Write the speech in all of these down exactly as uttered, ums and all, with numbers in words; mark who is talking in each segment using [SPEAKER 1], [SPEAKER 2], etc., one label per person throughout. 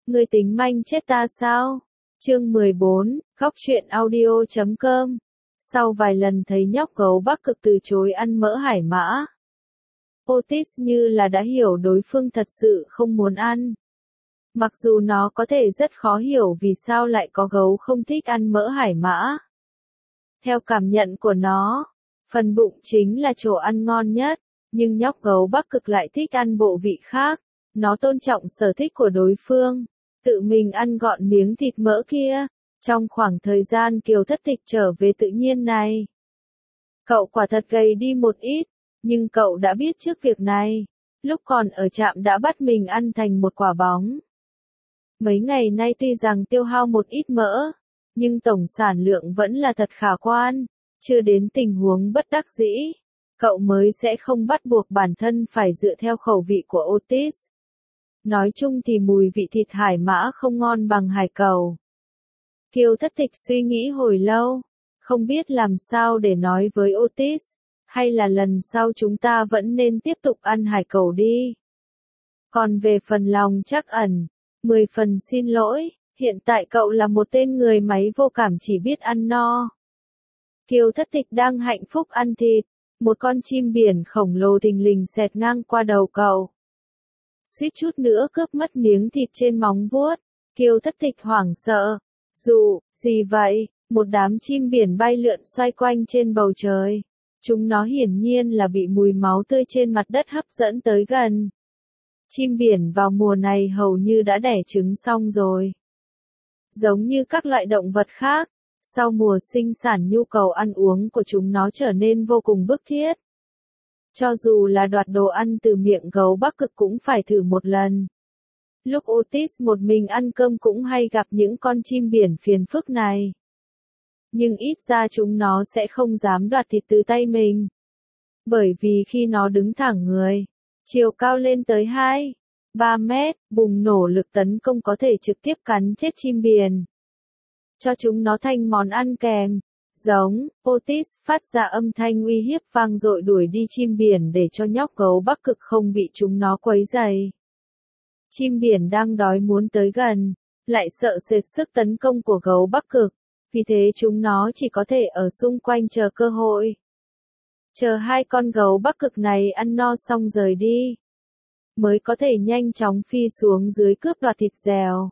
[SPEAKER 1] Ngươi tính manh chết ta sao? Chương mười bốn, góc truyện audio chấm com. Sau vài lần thấy nhóc gấu Bắc Cực từ chối ăn mỡ hải mã, Otis như là đã hiểu đối phương thật sự không muốn ăn. Mặc dù nó có thể rất khó hiểu vì sao lại có gấu không thích ăn mỡ hải mã. Theo cảm nhận của nó, phần bụng chính là chỗ ăn ngon nhất, nhưng nhóc gấu Bắc Cực lại thích ăn bộ vị khác. Nó tôn trọng sở thích của đối phương, tự mình ăn gọn miếng thịt mỡ kia. Trong khoảng thời gian Kiều Thất Tịch trở về tự nhiên này, cậu quả thật gầy đi một ít, nhưng cậu đã biết trước việc này, lúc còn ở trạm đã bắt mình ăn thành một quả bóng. Mấy ngày nay tuy rằng tiêu hao một ít mỡ, nhưng tổng sản lượng vẫn là thật khả quan, chưa đến tình huống bất đắc dĩ, cậu mới sẽ không bắt buộc bản thân phải dựa theo khẩu vị của Otis. Nói chung thì mùi vị thịt hải mã không ngon bằng hải cẩu. Kiều Thất Tịch suy nghĩ hồi lâu, không biết làm sao để nói với Otis, hay là lần sau chúng ta vẫn nên tiếp tục ăn hải cẩu đi. Còn về phần lòng trắc ẩn, mười phần xin lỗi, hiện tại cậu là một tên người máy vô cảm chỉ biết ăn no. Kiều Thất Tịch đang hạnh phúc ăn thịt, một con chim biển khổng lồ thình lình xẹt ngang qua đầu cậu. Suýt chút nữa cướp mất miếng thịt trên móng vuốt, Kiều Thất Tịch hoảng sợ. Dụ, gì vậy? Một đám chim biển bay lượn xoay quanh trên bầu trời. Chúng nó hiển nhiên là bị mùi máu tươi trên mặt đất hấp dẫn tới gần. Chim biển vào mùa này hầu như đã đẻ trứng xong rồi. Giống như các loại động vật khác, sau mùa sinh sản nhu cầu ăn uống của chúng nó trở nên vô cùng bức thiết. Cho dù là đoạt đồ ăn từ miệng gấu Bắc Cực cũng phải thử một lần. Lúc Otis một mình ăn cơm cũng hay gặp những con chim biển phiền phức này. Nhưng ít ra chúng nó sẽ không dám đoạt thịt từ tay mình. Bởi vì khi nó đứng thẳng người, chiều cao lên tới hai, ba mét, bùng nổ lực tấn công có thể trực tiếp cắn chết chim biển. Cho chúng nó thành món ăn kèm. Giống, Otis phát ra âm thanh uy hiếp vang dội đuổi đi chim biển để cho nhóc gấu Bắc Cực không bị chúng nó quấy rầy. Chim biển đang đói muốn tới gần, lại sợ sệt sức tấn công của gấu Bắc Cực, vì thế chúng nó chỉ có thể ở xung quanh chờ cơ hội. Chờ hai con gấu Bắc Cực này ăn no xong rời đi, mới có thể nhanh chóng phi xuống dưới cướp đoạt thịt dèo.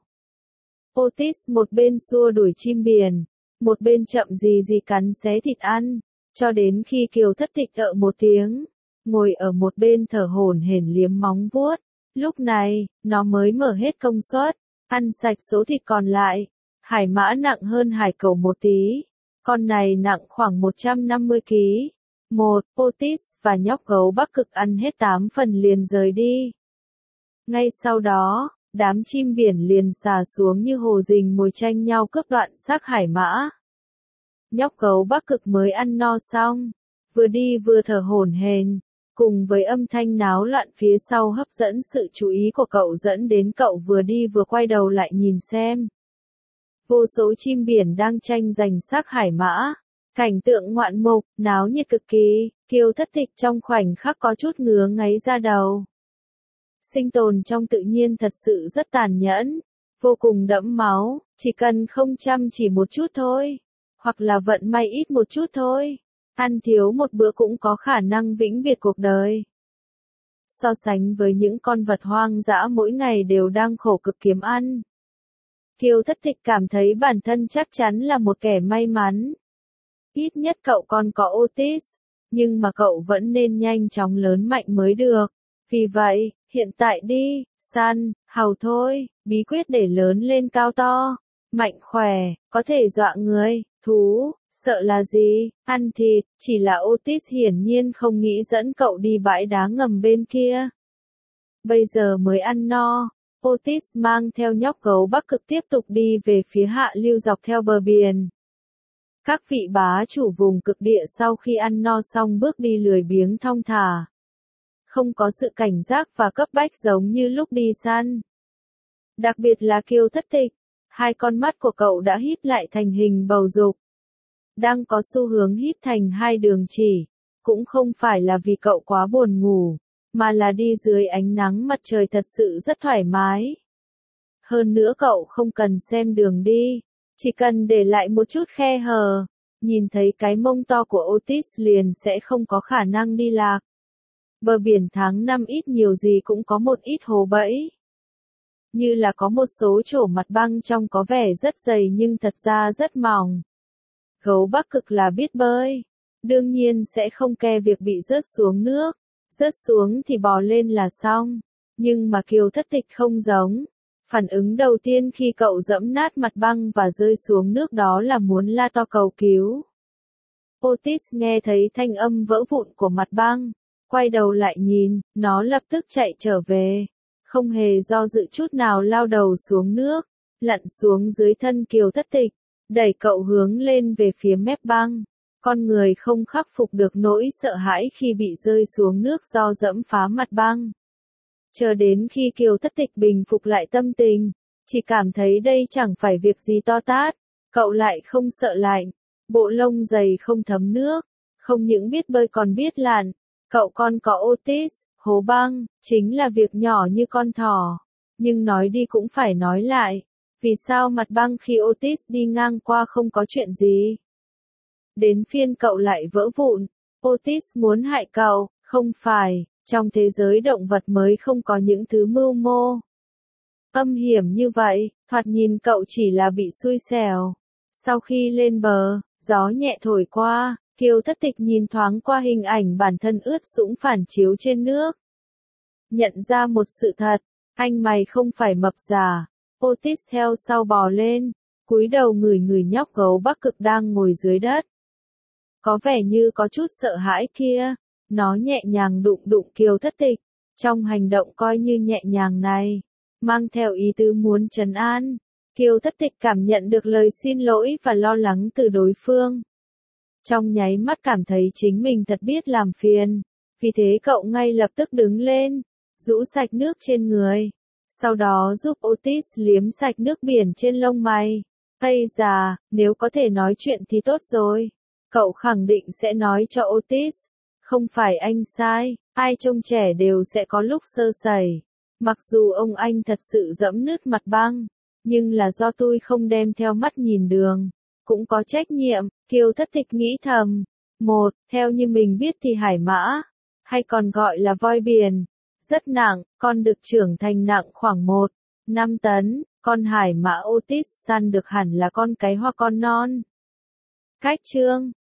[SPEAKER 1] Otis một bên xua đuổi chim biển, một bên chậm gì gì cắn xé thịt ăn, cho đến khi Kiều Thất Tịch ợ một tiếng, ngồi ở một bên thở hổn hển liếm móng vuốt. Lúc này, nó mới mở hết công suất, ăn sạch số thịt còn lại. Hải mã nặng hơn hải cẩu một tí, con này nặng khoảng một trăm năm mươi ki lô gam. Một, Otis và nhóc gấu Bắc Cực ăn hết tám phần liền rời đi. Ngay sau đó, đám chim biển liền xà xuống như hồ rình mồi tranh nhau cướp đoạn xác hải mã. Nhóc gấu Bắc Cực mới ăn no xong, vừa đi vừa thở hổn hển. Cùng với âm thanh náo loạn phía sau hấp dẫn sự chú ý của cậu dẫn đến cậu vừa đi vừa quay đầu lại nhìn xem. Vô số chim biển đang tranh giành xác hải mã. Cảnh tượng ngoạn mục, náo nhiệt cực kỳ, Kiều Thất Tịch trong khoảnh khắc có chút ngứa ngáy da đầu. Sinh tồn trong tự nhiên thật sự rất tàn nhẫn, vô cùng đẫm máu, chỉ cần không chăm chỉ một chút thôi, hoặc là vận may ít một chút thôi. Ăn thiếu một bữa cũng có khả năng vĩnh biệt cuộc đời. So sánh với những con vật hoang dã mỗi ngày đều đang khổ cực kiếm ăn, Kiều Thất Tịch cảm thấy bản thân chắc chắn là một kẻ may mắn. Ít nhất cậu còn có Otis, nhưng mà cậu vẫn nên nhanh chóng lớn mạnh mới được. Vì vậy, hiện tại đi, săn, hàu thôi, bí quyết để lớn lên cao to, mạnh khỏe, có thể dọa người, thú. Sợ là gì, ăn thịt, chỉ là Otis hiển nhiên không nghĩ dẫn cậu đi bãi đá ngầm bên kia. Bây giờ mới ăn no, Otis mang theo nhóc gấu Bắc Cực tiếp tục đi về phía hạ lưu dọc theo bờ biển. Các vị bá chủ vùng cực địa sau khi ăn no xong bước đi lười biếng thong thả. Không có sự cảnh giác và cấp bách giống như lúc đi săn. Đặc biệt là Kiều Thất Tịch, hai con mắt của cậu đã híp lại thành hình bầu dục. Đang có xu hướng híp thành hai đường chỉ, cũng không phải là vì cậu quá buồn ngủ, mà là đi dưới ánh nắng mặt trời thật sự rất thoải mái. Hơn nữa cậu không cần xem đường đi, chỉ cần để lại một chút khe hở, nhìn thấy cái mông to của Otis liền sẽ không có khả năng đi lạc. Bờ biển tháng năm ít nhiều gì cũng có một ít hồ bẫy. Như là có một số chỗ mặt băng trong có vẻ rất dày nhưng thật ra rất mỏng. Gấu Bắc Cực là biết bơi, đương nhiên sẽ không ke việc bị rớt xuống nước, rớt xuống thì bò lên là xong, nhưng mà Kiều Thất Tịch không giống. Phản ứng đầu tiên khi cậu dẫm nát mặt băng và rơi xuống nước đó là muốn la to cầu cứu. Otis nghe thấy thanh âm vỡ vụn của mặt băng, quay đầu lại nhìn, nó lập tức chạy trở về, không hề do dự chút nào lao đầu xuống nước, lặn xuống dưới thân Kiều Thất Tịch, đẩy cậu hướng lên về phía mép băng. Con người không khắc phục được nỗi sợ hãi khi bị rơi xuống nước do dẫm phá mặt băng. Chờ đến khi Kiều Thất Tịch bình phục lại tâm tình, chỉ cảm thấy đây chẳng phải việc gì to tát, cậu lại không sợ lạnh, bộ lông dày không thấm nước, không những biết bơi còn biết lặn, cậu còn có Otis, hố băng, chính là việc nhỏ như con thỏ. Nhưng nói đi cũng phải nói lại, vì sao mặt băng khi Otis đi ngang qua không có chuyện gì? Đến phiên cậu lại vỡ vụn, Otis muốn hại cậu, không phải, trong thế giới động vật mới không có những thứ mưu mô âm hiểm như vậy, thoạt nhìn cậu chỉ là bị xui xẻo. Sau khi lên bờ, gió nhẹ thổi qua, Kiều Thất Tịch nhìn thoáng qua hình ảnh bản thân ướt sũng phản chiếu trên nước. Nhận ra một sự thật, anh mày không phải mập giả. Otis theo sau bò lên, cúi đầu ngửi ngửi nhóc gấu Bắc Cực đang ngồi dưới đất. Có vẻ như có chút sợ hãi kia, nó nhẹ nhàng đụng đụng Kiều Thất Tịch, trong hành động coi như nhẹ nhàng này, mang theo ý tứ muốn trấn an. Kiều Thất Tịch cảm nhận được lời xin lỗi và lo lắng từ đối phương. Trong nháy mắt cảm thấy chính mình thật biết làm phiền, vì thế cậu ngay lập tức đứng lên, rũ sạch nước trên người, sau đó giúp Otis liếm sạch nước biển trên lông mày. Ây già, nếu có thể nói chuyện thì tốt rồi. Cậu khẳng định sẽ nói cho Otis, không phải anh sai, ai trông trẻ đều sẽ có lúc sơ sẩy. Mặc dù ông anh thật sự dẫm nứt mặt băng, nhưng là do tôi không đem theo mắt nhìn đường, cũng có trách nhiệm. Kiều Thất Tịch nghĩ thầm. Một, theo như mình biết thì hải mã, hay còn gọi là voi biển, rất nặng, con được trưởng thành nặng khoảng một phẩy năm tấn, con hải mã Otis săn được hẳn là con cái hoặc con non. Cách chương